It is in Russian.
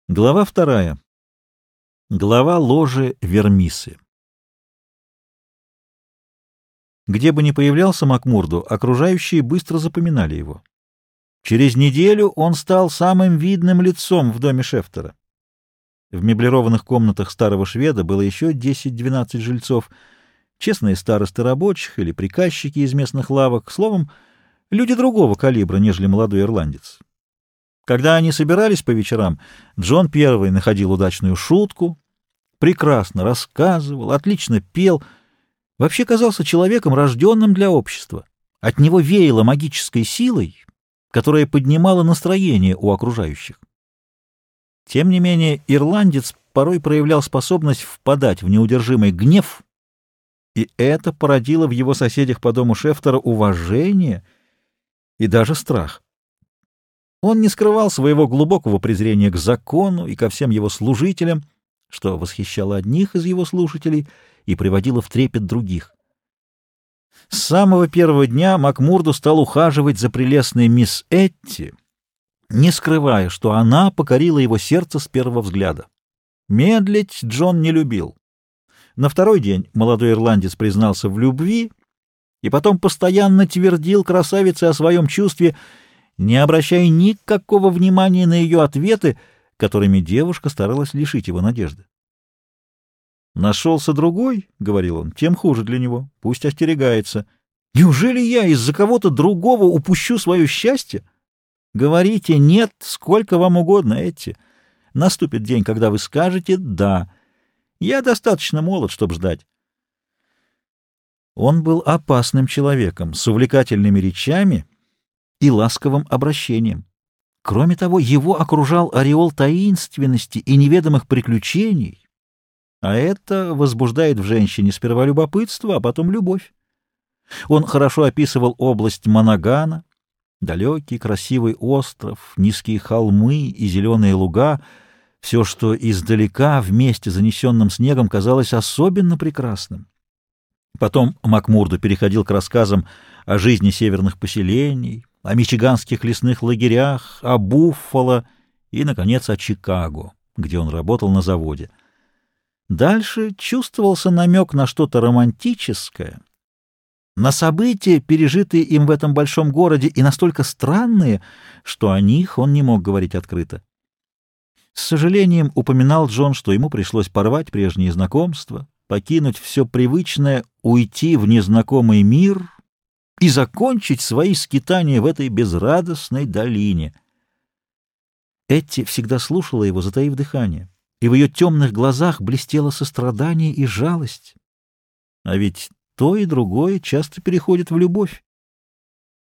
Глава вторая. Глава ложи Вермисы. Где бы ни появлялся Макмурду, окружающие быстро запоминали его. Через неделю он стал самым видным лицом в доме Шефтера. В меблированных комнатах старого шведа было еще 10-12 жильцов, честные старосты рабочих или приказчики из местных лавок, словом, люди другого калибра, нежели молодой ирландец. Когда они собирались по вечерам, Джон первый находил удачную шутку, прекрасно рассказывал, отлично пел, вообще казался человеком, рожденным для общества. От него веяло магической силой, которая поднимала настроение у окружающих. Тем не менее, ирландец порой проявлял способность впадать в неудержимый гнев, и это породило в его соседях по дому Шефтера уважение и даже страх. Он не скрывал своего глубокого презрения к закону и ко всем его служителям, что восхищало одних из его слушателей и приводило в трепет других. С самого первого дня Макмурду стал ухаживать за прелестной мисс Этти, не скрывая, что она покорила его сердце с первого взгляда. Медлить Джон не любил. На второй день молодой ирландец признался в любви и потом постоянно твердил красавице о своем чувстве, не обращая никакого внимания на ее ответы, которыми девушка старалась лишить его надежды. «Нашелся другой, — говорил он, — тем хуже для него, пусть остерегается. Неужели я из-за кого-то другого упущу свое счастье? Говорите «нет» сколько вам угодно, Этти. Наступит день, когда вы скажете «да». Я достаточно молод, чтобы ждать». Он был опасным человеком, с увлекательными речами и ласковым обращением. Кроме того, его окружал ореол таинственности и неведомых приключений, а это возбуждает в женщине сперва любопытство, а потом любовь. Он хорошо описывал область Монагана, далекий красивый остров, низкие холмы и зеленые луга, все, что издалека вместе занесенным снегом казалось особенно прекрасным. Потом Макмурду переходил к рассказам о жизни северных поселений, о мичиганских лесных лагерях, о Буффало и, наконец, о Чикаго, где он работал на заводе. Дальше чувствовался намек на что-то романтическое, на события, пережитые им в этом большом городе, и настолько странные, что о них он не мог говорить открыто. С сожалением упоминал Джон, что ему пришлось порвать прежние знакомства, покинуть все привычное, уйти в незнакомый мир и закончить свои скитания в этой безрадостной долине. Этти всегда слушала его, затаив дыхание, и в ее темных глазах блестело сострадание и жалость. А ведь то и другое часто переходит в любовь.